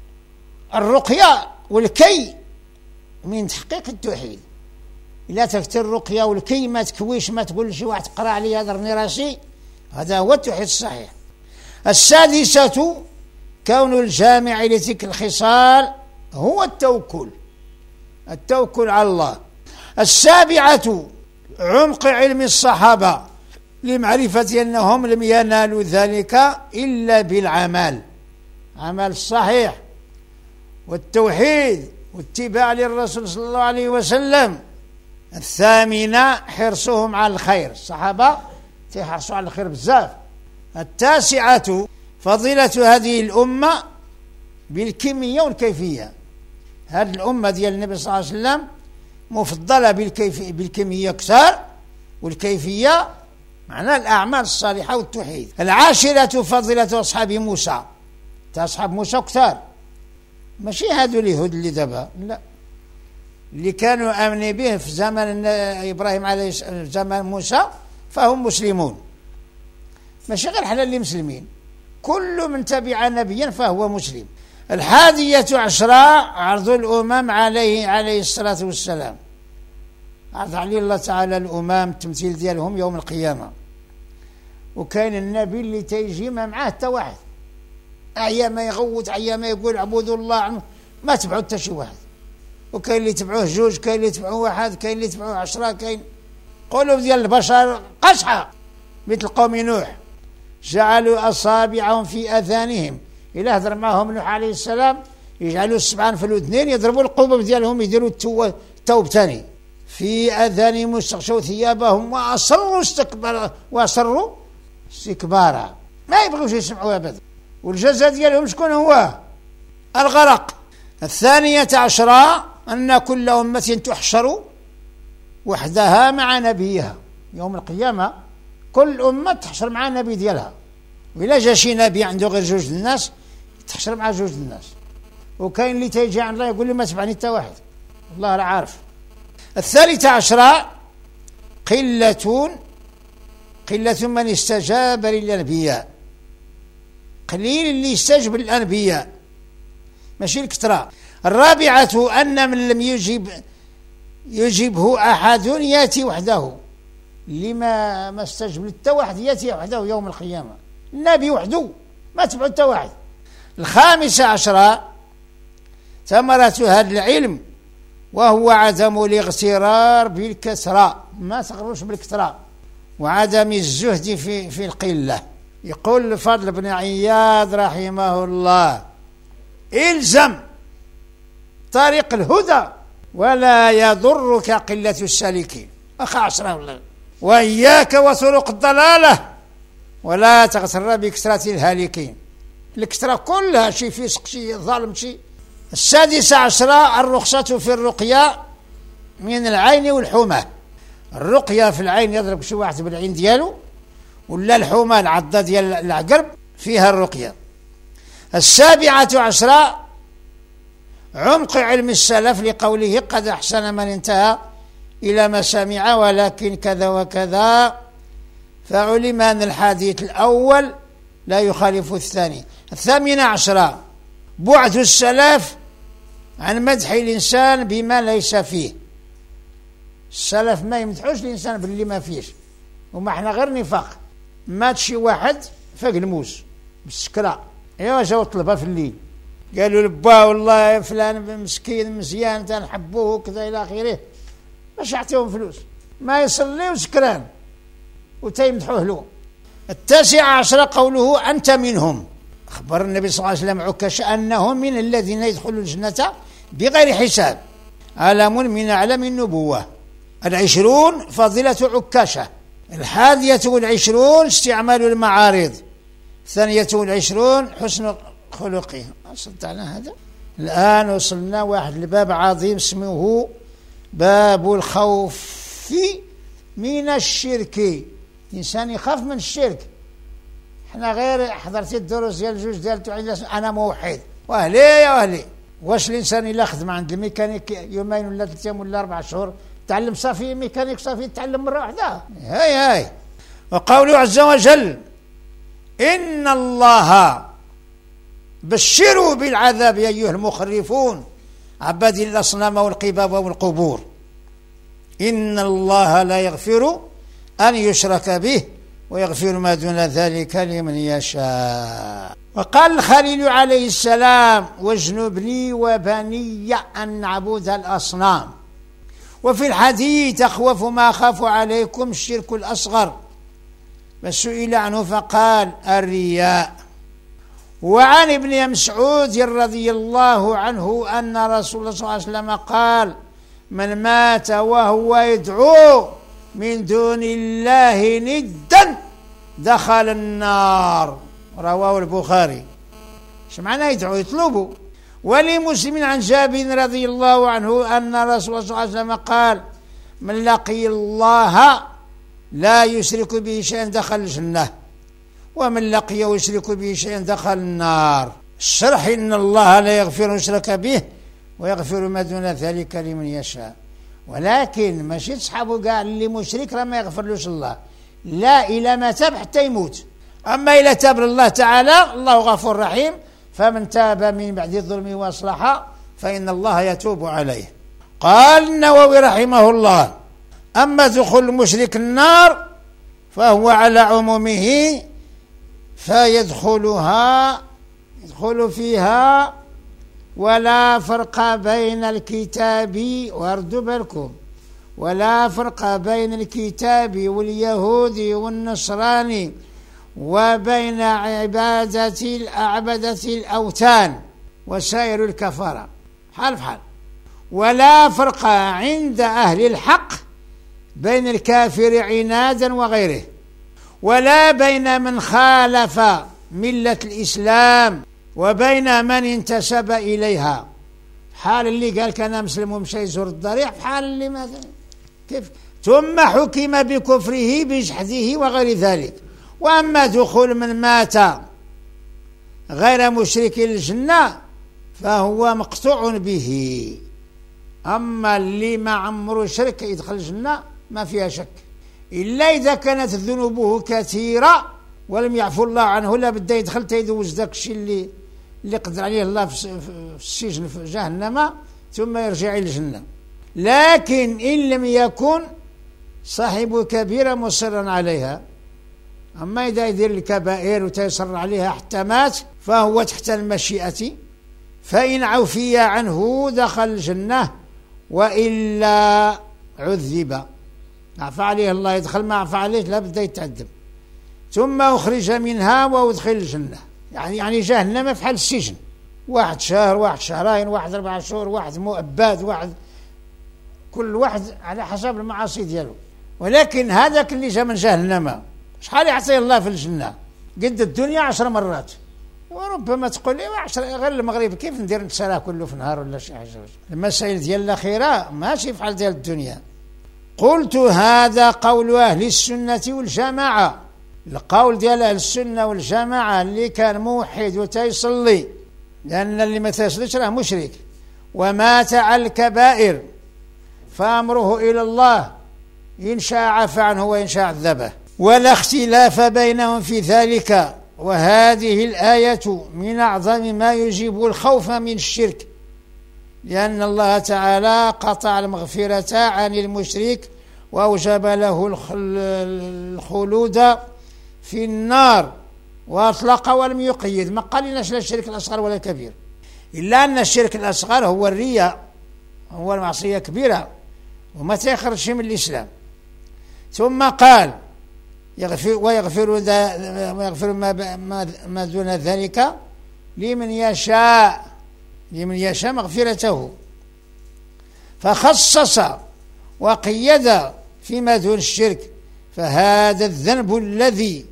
الرقية والكي من تحقيق التوحيد. إلا تركت الرقية والكي ما تكويش، ما تقول شي واحد تقرأ علي هذا راسي، هذا هو التوحيد الصحيح. السادسة كون الجامع لتلك الخصال هو التوكل، التوكل على الله. السابعة عمق علم الصحابة لمعرفة أنهم لم ينالوا ذلك إلا بالعمل، عمل الصحيح والتوحيد واتباع للرسول صلى الله عليه وسلم. الثامنة حرصهم على الخير، الصحابة تحرصوا على الخير بزاف. التاسعة فضيلة هذه الأمة بالكمية والكيفية. هذه الأمة ديال النبي صلى الله عليه وسلم مفضلة بالكيف بالكمية كثار، والكيفية معناه الأعمال الصالحة والتوحيد. العاشرة فضيلة أصحاب موسى، أصحاب موسى كثار، ماشي هادو اليهود اللي دابا، لا، اللي كانوا آمنين به في زمن إبراهيم عليه في زمن موسى فهم مسلمون، ماشي غير حنا اللي مسلمين، كل من تبع نبيا فهو مسلم. الحادية عشرة عرض الأمم عليه عليه الصلاة والسلام، عرض عليه الله تعالى الأمم التمثيل ديالهم يوم القيامة. وكاين النبي اللي تيجي ما معاه حتى واحد، أعيا ما يغوت، أعيا ما يقول اعبدوا الله، ما تبعوا حتى شي واحد. وكاين اللي تبعوه جوج، كاين اللي تبعوه واحد، كاين اللي تبعوه عشرة، كاين قلوب ديال البشر قشحة مثل قوم نوح، جعلوا أصابعهم في أذانهم. إلا هضر معهم نوح عليه السلام يجعلوا السبعان في الأذنين، يضربوا القبب ديالهم، يديروا التو التوب ثاني في أذانهم، واستغشوا ثيابهم وأصروا استكبارا وأصروا استكبارا، ما يبغوش يسمعوا أبدا. والجزاء ديالهم شكون هو؟ الغرق. الثانية عشرة أن كل أمة تحشر وحدها مع نبيها يوم القيامة، كل أمة تحشر مع النبي ديالها، وإلا جا شي نبي عنده غير جوج الناس تحشر مع جوج الناس. وكاين اللي تيجي عند الله يقول لي ما تبعني حتى واحد، الله لا عارف. الثالثة عشرة قلة قلة من استجاب للأنبياء، قليل اللي يستجب للأنبياء ماشي الكثرة. الرابعة أن من لم يجب يجبه أحد يأتي وحده، اللي ما ما استجب للتا واحد يأتي وحده يوم القيامة، النبي وحده ما تبعوا حتى واحد. الخامسة عشرة ثمرة هذا العلم وهو عدم الاغترار بالكثرة، ما تغروش بالكثرة، وعدم الزهد في في القلة. يقول الفضل بن عياض رحمه الله: الزم طريق الهدى ولا يضرك قلة السالكين. أخ عشرة والله. وإياك وطرق الضلالة ولا تغتر بكثرة الهالكين. الكثرة كلها شي فسق شي ظالم شي. السادسة عشرة الرخصة في الرقية من العين والحمى. الرقية في العين يضرب شي واحد بالعين ديالو، ولا الحمى العضة ديال العقرب فيها الرقية. السابعة عشرة عمق علم السلف لقوله: قد أحسن من انتهى إلى ما سمع ولكن كذا وكذا، فعلم أن الحديث الأول لا يخالف الثاني. الثامنة عشرة بعد السلف عن مدح الإنسان بما ليس فيه. السلف ما يمدحوش الإنسان باللي ما فيش، وما احنا غير نفاق. مات شي واحد فاق الموس بالسكرة، ايوا جاو طلبها في الليل قالوا لبا والله فلان مسكين مزيان تنحبوه وكذا الى اخره، باش يعطيهم فلوس، ما يصلي وسكران وتيمدحوه له. التاسع عشر قوله: أنت منهم. أخبر النبي صلى الله عليه وسلم عكاش أنهم من الذين يدخلون الجنة بغير حساب، علم من أعلام النبوة. العشرون فضيلة عكاشة. الحادية والعشرون استعمال المعارض. الثانية والعشرون حسن خلقه. صدقنا هذا. الآن وصلنا واحد الباب عظيم اسمه باب الخوف من الشرك. الإنسان يخاف من الشرك. احنا غير حضرتي الدروس ديال الجوج ديال أنا موحد وأهلي يا أهلي. واش الإنسان إلا خدم عند الميكانيك يومين ولا ثلاثة أيام ولا أربع شهور تعلم صافي ميكانيك صافي تعلم مرة واحدة؟ هاي هاي. وقوله عز وجل: إن الله بشروا بالعذاب يا أيها المخرفون عباد الأصنام والقباب والقبور. إن الله لا يغفر أن يشرك به ويغفر ما دون ذلك لمن يشاء. وقال الخليل عليه السلام: واجنبني وبني أن نعبد الأصنام. وفي الحديث: أخوف ما أخاف عليكم الشرك الأصغر. فسئل عنه فقال: الرياء. وعن ابن مسعود رضي الله عنه أن رسول الله صلى الله عليه وسلم قال: من مات وهو يدعو من دون الله ندا دخل النار. رواه البخاري. ايش معنى يدعو؟ يطلبوا. ولمسلم عن جابر رضي الله عنه أن رسول الله صلى الله عليه وسلم قال: من لقي الله لا يشرك به شيئا دخل الجنة، ومن لقيه يشرك به شيئا دخل النار. الشرح: إن الله لا يغفر يشرك به ويغفر ما دون ذلك لمن يشاء. ولكن ماشي تصحابه كاع اللي مشرك راه ما يغفرلوش الله، لا، إلى ما تاب حتى يموت. أما إلى تاب الله تعالى الله غفور رحيم، فمن تاب من بعد الظلم وأصلح فإن الله يتوب عليه. قال النووي رحمه الله: أما دخول المشرك النار فهو على عمومه، فيدخلها يدخل فيها ولا فرق بين الكتاب، واردوا بالكم، ولا فرق بين الكتاب واليهودي والنصراني وبين عبادة الأعبدة الأوثان وسائر الكفرة، حال بحال. ولا فرق عند أهل الحق بين الكافر عنادا وغيره، ولا بين من خالف ملة الإسلام وبين من انتسب إليها. حال اللي قال كان مسلم ومشى يزور الضريح، حال اللي ماذا كيف. ثم حكم بكفره بجحده وغير ذلك. وأما دخول من مات غير مشرك الجنة فهو مقطوع به. أما اللي ما عمره شرك يدخل الجنة ما فيها شك، إلا إذا كانت ذنوبه كثيرة ولم يعفو الله عنه، لا بدا يدخل تيدوز داك الشيء اللي اللي قدر عليه الله في السجن في جهنم ثم يرجع إلى الجنة. لكن إن لم يكن صاحب كبيرة مصرا عليها، أما إذا يدير الكبائر وتيسر عليها حتى مات فهو تحت المشيئة، فإن عفي عنه دخل الجنة وإلا عذب. عفى عليه الله يدخل، ما عفى عليه لا بد يتعذب. ثم أخرج منها وأدخل الجنة، يعني يعني جهنم في حال السجن، واحد شهر، واحد شهرين، واحد أربعة شهور، واحد مؤبد، واحد كل واحد على حسب المعاصي ديالو. ولكن هذاك اللي جا من جهنم شحال يعطيه الله في الجنة؟ قد الدنيا عشر مرات. وربما تقول لي عشر غير المغرب كيف ندير نتسرى كله في نهار ولا شي حاجة. المسائل ديال الآخرة ماشي في حال ديال الدنيا. قلت هذا قول أهل السنة والجماعة، القول ديال أهل السنة والجماعة اللي كان موحد وتيصلي، لأن اللي ما تيصليش راه مشرك ومات على الكبائر فأمره إلى الله، إن شاء عفى عنه وإن شاء عذبه، ولا اختلاف بينهم في ذلك. وهذه الآية من أعظم ما يجيب الخوف من الشرك، لأن الله تعالى قطع المغفرة عن المشرك وأوجب له الخلود في النار وأطلق ولم يقيد، ما قال لناش لا الشرك الأصغر ولا الكبير، إلا أن الشرك الأصغر هو الرياء، هو المعصية كبيرة وما تيخرجش من الإسلام. ثم قال يغفر ويغفر ويغفر ما, ما دون ذلك لمن يشاء، لمن يشاء مغفرته، فخصص وقيد فيما دون الشرك. فهذا الذنب الذي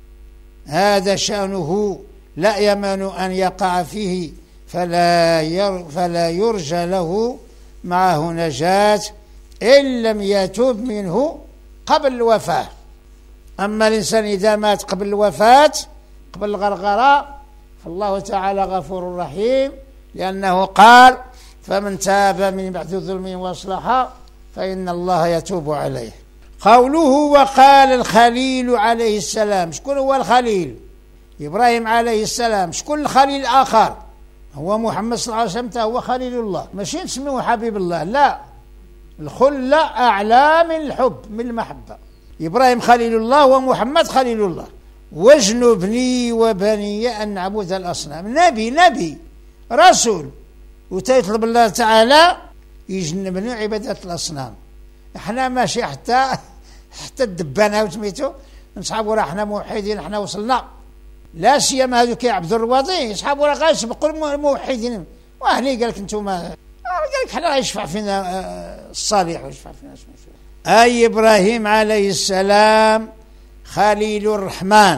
هذا شأنه لا يمن أن يقع فيه، فلا, ير فلا يرجى له معه نجاة إن لم يتوب منه قبل الوفاة. أما الإنسان إذا مات قبل الوفاة قبل الغرغرة فالله تعالى غفور رحيم، لأنه قال فمن تاب من بعد ظلم واصلح فإن الله يتوب عليه. قوله وقال الخليل عليه السلام، شكون هو الخليل؟ إبراهيم عليه السلام. شكون الخليل الآخر؟ هو محمد صلى الله عليه وسلم، هو خليل الله، ماشي نسميه حبيب الله، لا، الخلة أعلى من الحب من المحبة. إبراهيم خليل الله ومحمد خليل الله. واجنبني وبني أن نعبد الأصنام، نبي نبي رسول وتيطلب الله تعالى يجنبني عبادة الأصنام. احنا ماشي حتى حتى الدبانة وسميتو نصحابوا راه احنا موحدين، احنا وصلنا، لا سيما هذوك يعبدوا الرواضي يصحابوا راه غيسبقوا الموحدين. وهني قال لك انتم قال لك حنا يشفع فينا الصالح ويشفع فينا اسمه. أي إبراهيم عليه السلام خليل الرحمن،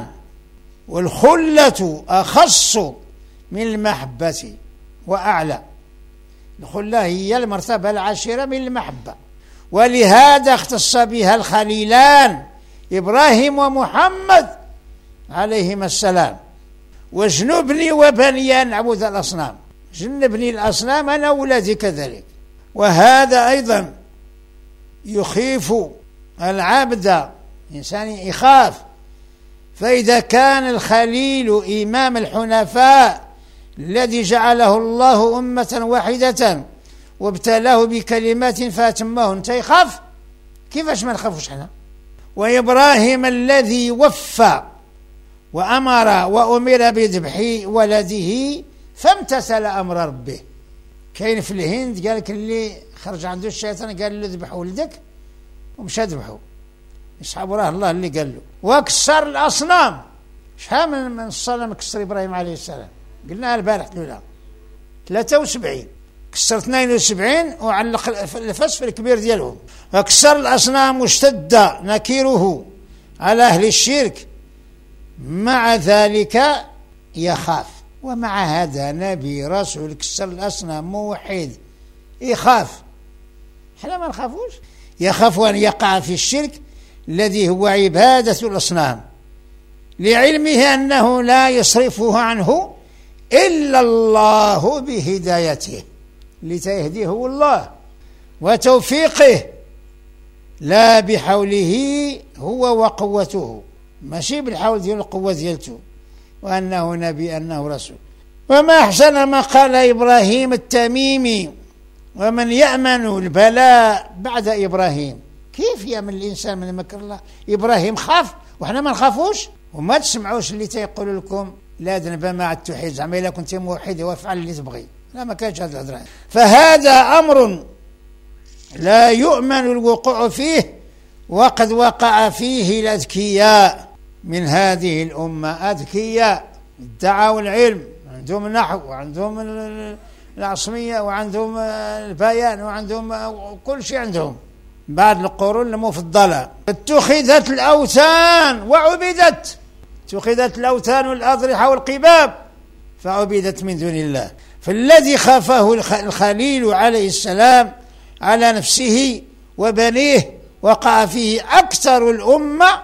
والخلة أخص من المحبة وأعلى. الخلة هي المرتبة العاشرة من المحبة، ولهذا اختص بها الخليلان إبراهيم ومحمد عليهما السلام. واجنبني وبني أن نعبد الأصنام، جنبني الأصنام أنا أولادي كذلك. وهذا أيضا يخيف العبد، إنسان يخاف. فإذا كان الخليل إمام الحنفاء الذي جعله الله أمة واحدة وابتلاه بكلمات فاتمهن تيخاف، كيفاش ما نخافوش حنا؟ وإبراهيم الذي وفى وأمر وأمر بذبح ولده فامتثل أمر ربه. كاين في الهند قال لك اللي خرج عنده الشيطان قال له ذبح ولدك ومشى ذبحه، يصحاب راه الله اللي قال له. وكسر الأصنام، شحال من من الصنم كسر إبراهيم عليه السلام؟ قلناها البارح الأولى ثلاثة وسبعين، كسر اثنين وسبعين وعلق الفس في الكبير ديالهم. وكسر الأصنام واشتد نكيره على أهل الشرك، مع ذلك يخاف. ومع هذا نبي رسول كسر الأصنام موحد يخاف، احنا ما نخافوش. يخاف أن يقع في الشرك الذي هو عبادة الأصنام، لعلمه أنه لا يصرفه عنه إلا الله بهدايته، لتهديه الله وتوفيقه، لا بحوله هو وقوته، ماشي بالحول ديال القوة ديالته، وأنه نبي أنه رسول. وما أحسن ما قال إبراهيم التميمي: ومن يأمن البلاء بعد إبراهيم. كيف يأمن الإنسان من مكر الله؟ إبراهيم خاف وإحنا ما نخافوش. وما تسمعوش اللي تيقول لكم لا ذنب مع التوحيد، زعما الا كنت موحد وافعل اللي تبغي. لا، ما كانش هذا الهضره. فهذا امر لا يؤمن الوقوع فيه، وقد وقع فيه الأذكياء من هذه الأمة. أذكياء ادعوا العلم، عندهم النحو وعندهم العصمية وعندهم البيان وعندهم كل شيء عندهم. بعد القرون المفضلة اتخذت الأوثان وعبدت، اتخذت الأوثان والأضرحة والقباب فعبدت من دون الله. فالذي خافه الخليل عليه السلام على نفسه وبنيه وقع فيه أكثر الأمة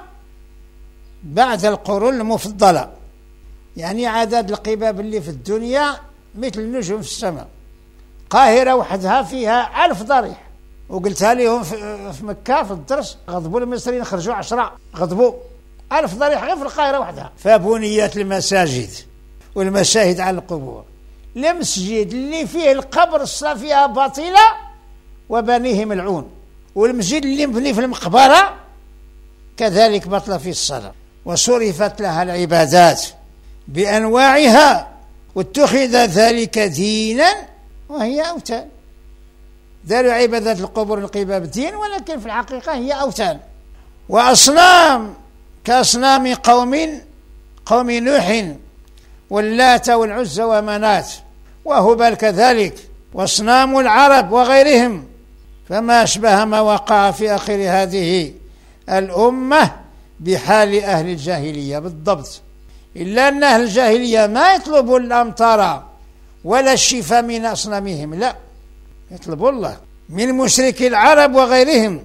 بعد القرون المفضلة. يعني عدد القباب اللي في الدنيا مثل النجوم في السماء. القاهرة وحدها فيها ألف ضريح، وقلتها لهم في مكة في الدرس، غضبوا المصريين، خرجوا عشرة، غضبوا ألف ضريح غير في القاهرة وحدها. فبنيت المساجد والمشاهد على القبور. المسجد اللي فيه القبر الصلاة فيها باطلة وبنيه ملعون، والمسجد اللي مبني في المقبرة كذلك بطل في الصلاة. وصرفت لها العبادات بأنواعها، واتخذ ذلك دينا وهي أوثان. داروا عبادة القبور القباب دين، ولكن في الحقيقة هي أوثان وأصنام، كأصنام قوم قوم نوح واللات والعزى ومنات وهبل كذلك، واصنام العرب وغيرهم. فما أشبه ما وقع في آخر هذه الأمة بحال أهل الجاهلية بالضبط، إلا أن أهل الجاهلية ما يطلبوا الأمطار ولا الشفاء من أصنامهم، لا، يطلبوا الله من مشركي العرب وغيرهم.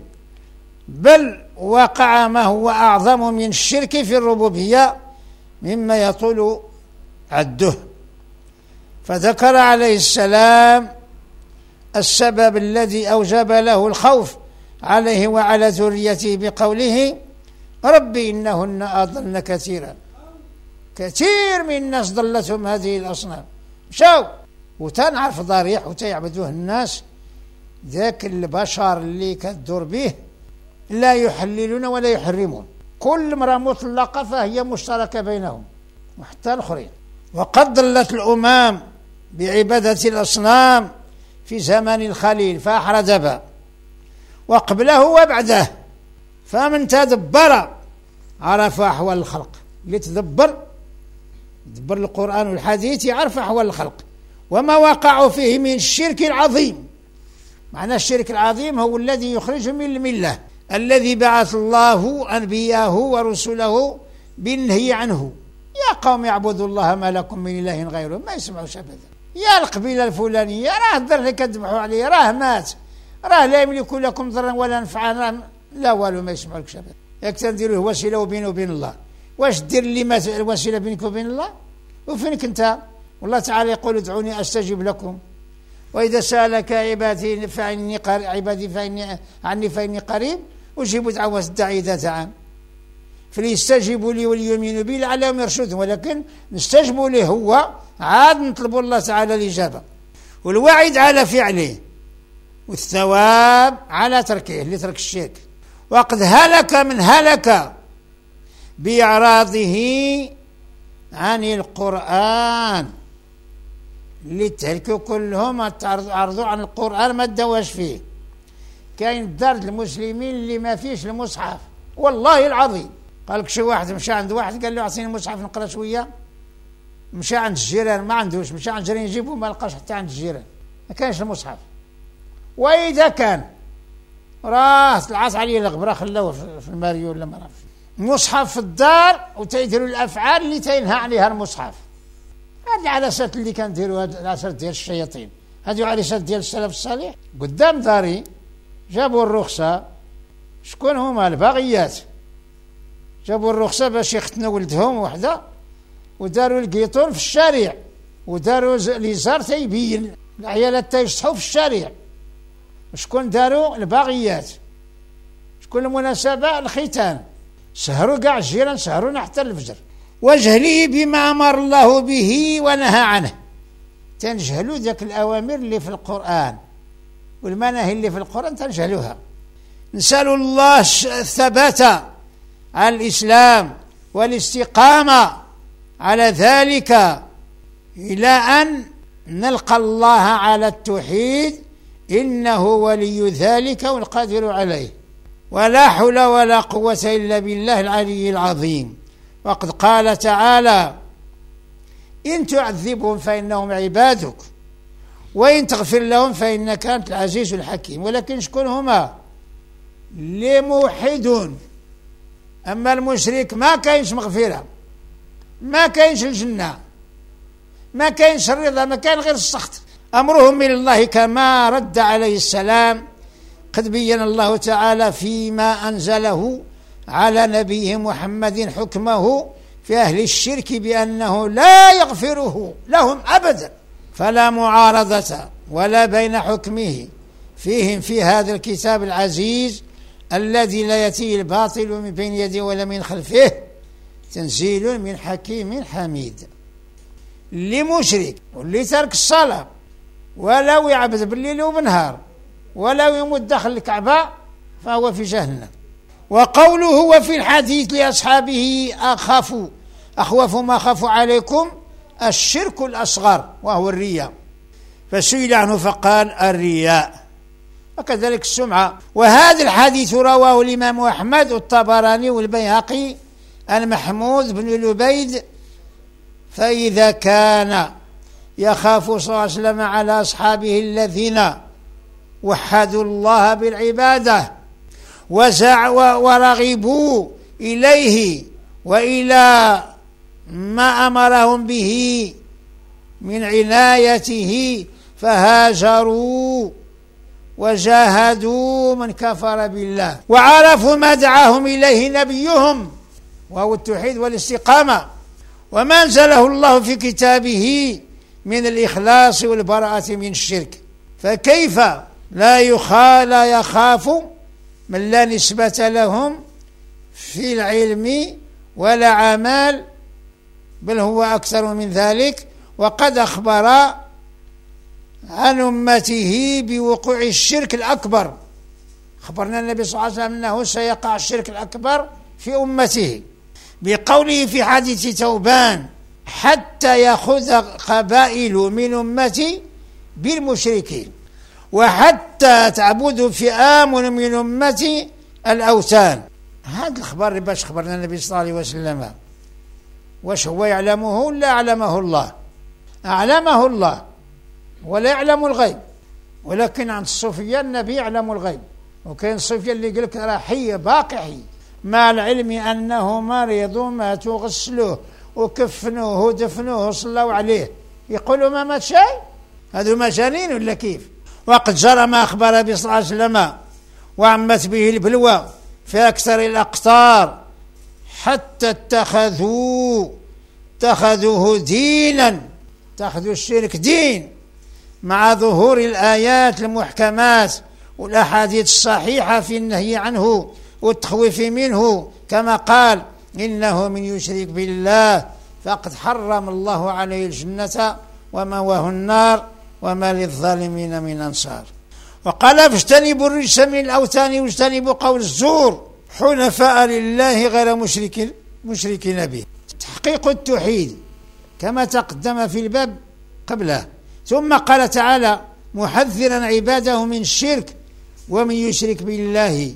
بل وقع ما هو أعظم من الشرك في الربوبية مما يطول عده. فذكر عليه السلام السبب الذي أوجب له الخوف عليه وعلى ذريته بقوله ربي إنهن أضلن كثيرا. كثير من الناس ضلتهم هذه الأصنام، مشاو وتنعرف ضريح وتيعبدوه الناس. ذاك البشر اللي كدور به لا يحللون ولا يحرمون، كل امرأة مطلقة فهي مشتركة بينهم وحتى الآخرين. وقد ضلت الأمم بعبادة الأصنام في زمن الخليل فأحرز به وقبله وبعده. فمن تدبر عرف أحوال الخلق. اللي تدبر تدبر القرآن والحديث يعرف أحوال الخلق وما وقعوا فيه من الشرك العظيم. معنى الشرك العظيم هو الذي يخرج من الملة، الذي بعث الله أنبياءه ورسله بالنهي عنه. يا قوم اعبدوا الله ما لكم من إله غيره، ما يسمعوش أبدا. يا القبيلة الفلانية راه الدر اللي كذبحوا عليه راه مات، راه لا يملك لكم ضرا ولا نفعا، لا والو، ما يسمعوكش أبدا. ياك تنديروه وسيلة وبينه وبين الله. واش دير اللي مات الوسيلة بينك وبين الله؟ وفينك انت؟ والله تعالى يقول ادعوني أستجب لكم، وإذا سألك عبادي فإني قريب، عبادي فإني عني فإني قريب أجيب دعوة الداعي إذا دعان. فليستجيبوا لي وليؤمنوا بي لعلهم يرشدون. ولكن نستجيبوا له هو، عاد نطلبوا الله تعالى الإجابة والوعد على فعله والثواب على تركه اللي ترك الشرك. وقد هلك من هلك بإعراضه عن القرآن، اللي تهلكوا كلهم تعرضوا عن القرآن ما تدواش فيه. كاين درد المسلمين اللي ما فيش المصحف، والله العظيم. قال لك شي واحد مشى عند واحد قال له اعطيني المصحف نقرا شويه، مشى عند الجيران ما عندوش، مشى عند الجيران يجيبوه ما لقاش حتى عند الجيران، ما كانش المصحف. واذا كان راه طلعت عليه الغبره خلاوه في الماريو ولا ما عرفش. مصحف في الدار وتيديروا الافعال اللي تينهى عليها المصحف. هذه العلاشات اللي كنديروا، هذه العلاشات ديال الشياطين، هذه علاشات ديال السلف الصالح. قدام داري جابوا الرخصه، شكون هما؟ الباغيات. جابوا الرخصه باش يختنوا ولدهم وحده، وداروا القيطون في الشارع، وداروا اليزار تيبين العيالات تيشطحوا في الشارع. شكون داروا؟ الباغيات. شكون المناسبه؟ الختان. سهروا كاع الجيران، سهرونا حتى الفجر. وجهلي بما امر الله به ونهى عنه، تنجهلوا ذاك الاوامر اللي في القران والمناهي اللي في القران تنجهلوها. نسال الله الثبات على الاسلام والاستقامة على ذلك إلى أن نلقى الله على التوحيد، إنه ولي ذلك والقادر عليه، ولا حول ولا قوة إلا بالله العلي العظيم. وقد قال تعالى: إن تعذبهم فإنهم عبادك وإن تغفر لهم فإنك أنت العزيز الحكيم. ولكن شكون هما؟ لموحدون. أما المشرك ما كاينش مغفرة، ما كاينش الجنة، ما كاينش الرضا، ما كاين غير السخط. أمرهم من الله كما رد عليه السلام. قد بين الله تعالى فيما أنزله على نبيه محمد حكمه في أهل الشرك بأنه لا يغفره لهم أبدا، فلا معارضة ولا بين حكمه فيهم في هذا الكتاب العزيز الذي لا يأتيه الباطل من بين يديه ولا من خلفه، تنزيل من حكيم حميد. اللي مشرك واللي ترك الصلاة ولو يعبد بالليل وبالنهار ولو يموت داخل الكعبة فهو في جهنم. وقوله وفي الحديث لأصحابه أخاف أخوف ما أخاف عليكم الشرك الأصغر وهو الرياء، فسئل عنه فقال الرياء، وكذلك السمعة. وهذا الحديث رواه الإمام أحمد والطبراني والبيهقي عن محمود بن لبيد. فإذا كان يخاف صلى الله عليه وسلم على أصحابه الذين وحدوا الله بالعبادة ورغبوا إليه وإلى ما أمرهم به من عنايته فهاجروا وجاهدوا من كفر بالله وعرفوا ما دعاهم إليه نبيهم وهو التوحيد والاستقامة، وما أنزله الله في كتابه من الإخلاص والبراءة من الشرك. فكيف لا يخال لا يخاف من لا نسبة لهم في العلم ولا عمل، بل هو أكثر من ذلك. وقد أخبر عن أمته بوقوع الشرك الأكبر، خبرنا النبي صلى الله عليه وسلم أنه سيقع الشرك الأكبر في أمته بقوله في حديث توبان: حتى يأخذ قبائل من أمتي بالمشركين وحتى تعبد فئام من أمتي الأوثان. هذا الخبر باش خبرنا النبي صلى الله عليه وسلم، واش هو يعلمه ولا أعلمه الله؟ أعلمه الله ولا يعلم الغيب، ولكن عند الصوفية النبي يعلم الغيب. وكاين الصوفية اللي يقول لك راه حي باقي حي مع العلم أنه مريض وماتوا غسلوه وكفنوه ودفنوه وصلوا عليه، يقولوا ما مات شيء؟ هذو مجانين ولا كيف؟ وقد جرى ما أخبر به صلى الله عليه وسلم وعمت به البلوى في أكثر الأقطار حتى اتخذوا اتخذوه دينا، اتخذوا الشرك دين، مع ظهور الآيات المحكمات والأحاديث الصحيحة في النهي عنه والتخويف منه، كما قال: إنه من يشرك بالله فقد حرم الله عليه الجنة ومأواه النار وما للظالمين من أنصار. وقال: فاجتنبوا الرجس من الأوثان واجتنبوا قول الزور حنفاء لله غير مشرك مشركين به. تحقيق التوحيد كما تقدم في الباب قبله. ثم قال تعالى محذرا عباده من الشرك: ومن يشرك بالله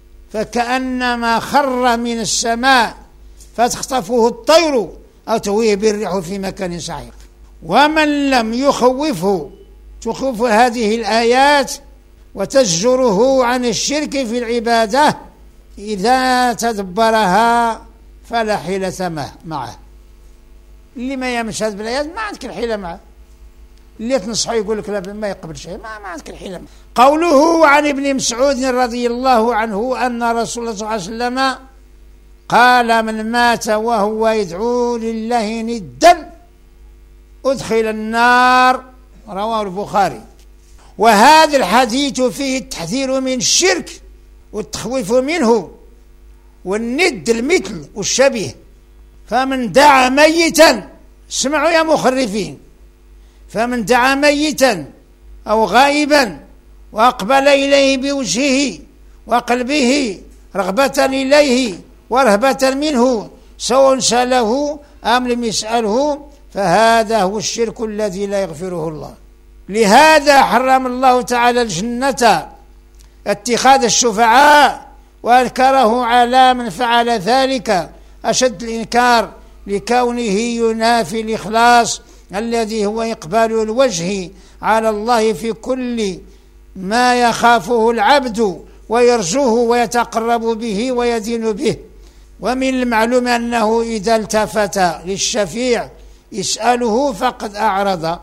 فكأنما خر من السماء فتخطفه الطير أو تهويه بالريح في مكان سحيق. ومن لم يخوفه تخوف هذه الآيات وتزجره عن الشرك في العبادة إذا تدبرها فلا حيلة معه. اللي ما يمشهد بالآيات ما عندك الحيلة معه، اللي تنصحه يقول لك لا ما يقبل شيء ما, ما عندك الحيلة معه. قوله عن ابن مسعود رضي الله عنه أن رسول الله صلى الله عليه وسلم قال: من مات وهو يدعو لله ندا أدخل النار، رواه البخاري. وهذا الحديث فيه التحذير من الشرك والتخويف منه والند المثل والشبيه. فمن دعا ميتا، اسمعوا يا مخرفين، فمن دعا ميتا أو غائبا وأقبل إليه بوجهه وقلبه رغبة إليه ورهبة منه سواء سأله أم لم يسأله، فهذا هو الشرك الذي لا يغفره الله. لهذا حرم الله تعالى الجنة اتخاذ الشفعاء، وأنكره على من فعل ذلك أشد الإنكار، لكونه ينافي الإخلاص الذي هو إقبال الوجه على الله في كل ما يخافه العبد ويرجوه ويتقرب به ويدين به. ومن المعلوم أنه إذا التفت للشفيع يسأله فقد أعرض.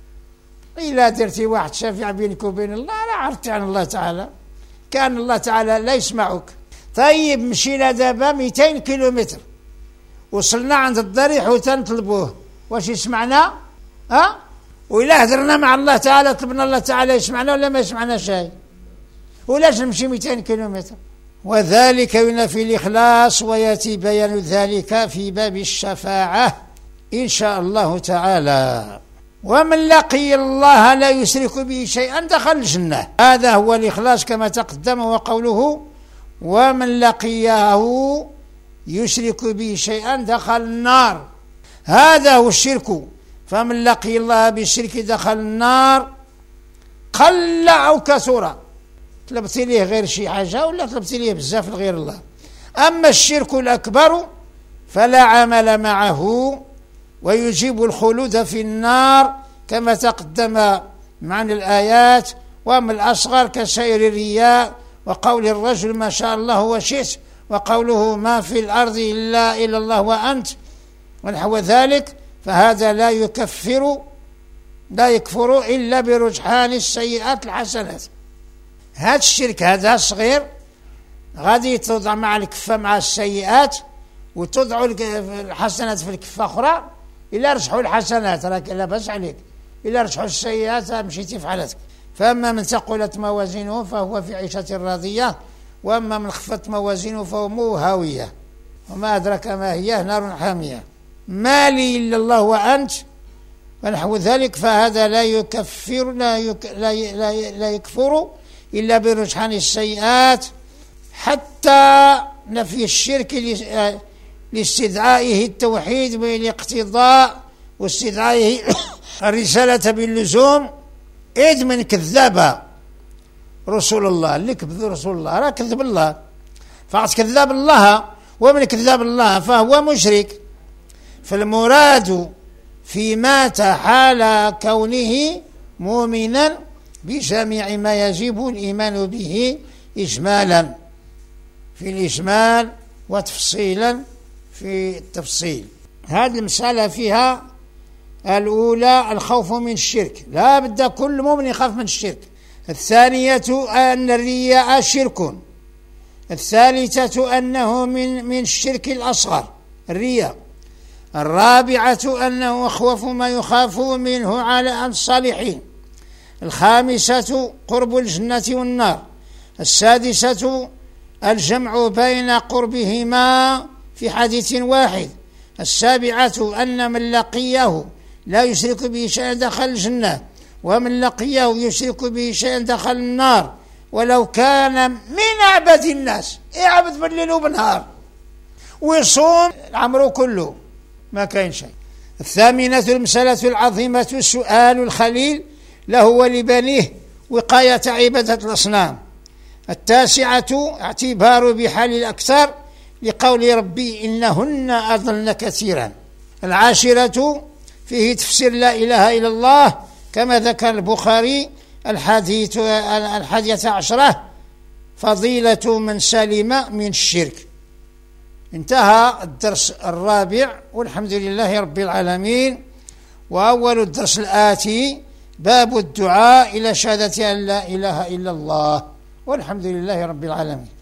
إلا درتي واحد شفيع بينك وبين الله لا عرضت عن الله تعالى، كان الله تعالى لا يسمعك. طيب مشينا دابا مئتين كيلومتر، وصلنا عند الضريح وتنطلبوه، واش يسمعنا؟ ها؟ وإلا هدرنا مع الله تعالى طلبنا الله تعالى يسمعنا ولا ما يسمعنا شيء؟ ولاش نمشي مئتين كيلومتر؟ وذلك ينافي الإخلاص، ويأتي بيان ذلك في باب الشفاعة إن شاء الله تعالى. ومن لقي الله لا يشرك به شيئا دخل الجنة، هذا هو الإخلاص كما تقدم. وقوله ومن لقيه يشرك به شيئا دخل النار، هذا هو الشرك. فمن لقي الله بالشرك دخل النار، قل أو كثر. طلبتي ليه غير شي حاجة ولا طلبتي ليه بزاف لغير الله. أما الشرك الأكبر فلا عمل معه ويجيب الخلود في النار كما تقدم معنى الآيات. وأما الأصغر كسائر الرياء، وقول الرجل ما شاء الله وشئت، وقوله ما في الأرض إلا إلا الله وأنت، ونحو ذلك، فهذا لا يكفر لا يكفر إلا برجحان السيئات الحسنات. هذا الشرك هذا الصغير غادي توضع مع الكفة مع السيئات، وتوضع الحسنات في الكفة أخرى. إلا رجحوا الحسنات راك لا بأس عليك، إلا رجحوا السيئات مشيتي في حالتك. فأما من ثقلت موازينه فهو في عيشة راضية، وأما من خفت موازينه فهو هاوية، وما أدرك ما هي نار حامية. ما لي إلا الله وأنت ونحو ذلك، فهذا لا يكفر لا, يك لا, لا, لا يكفر إلا برجحان السيئات، حتى نفي الشرك لاستدعائه التوحيد بالاقتضاء، واستدعائه الرسالة باللزوم. إذ من كذب رسول الله، اللي كذب رسول الله راه كذب الله، فقد كذب الله، ومن كذب الله فهو مشرك. فالمراد في مات حال كونه مؤمنا بجميع ما يجب الإيمان به إجمالا في الإجمال، وتفصيلا في التفصيل. هذه المسألة فيها الأولى الخوف من الشرك، لا بد كل مؤمن يخاف من الشرك. الثانية أن الرياء شرك. الثالثة أنه من من الشرك الأصغر الرياء. الرابعة أنه أخوف ما يخاف منه على الصالحين. الخامسة قرب الجنة والنار. السادسة الجمع بين قربهما في حديث واحد. السابعة أن من لقيه لا يشرك به شيئا دخل الجنة، ومن لقيه يشرك به شيئا دخل النار، ولو كان من أعبد الناس، يعبد بالليل وبالنهار ويصوم عمره كله ما كاين شيء. الثامنة المسألة العظيمة سؤال الخليل له ولبنيه وقاية عبادة الأصنام. التاسعة اعتبار بحال الأكثر لقول ربي إنهن أضلن كثيرا. العاشرة فيه تفسير لا إله إلا الله كما ذكر البخاري الحديث الحادية عشرة فضيلة من سلم من الشرك. انتهى الدرس الرابع والحمد لله رب العالمين. وأول الدرس الآتي باب الدعاء إلى شهادة أن لا إله إلا الله والحمد لله رب العالمين.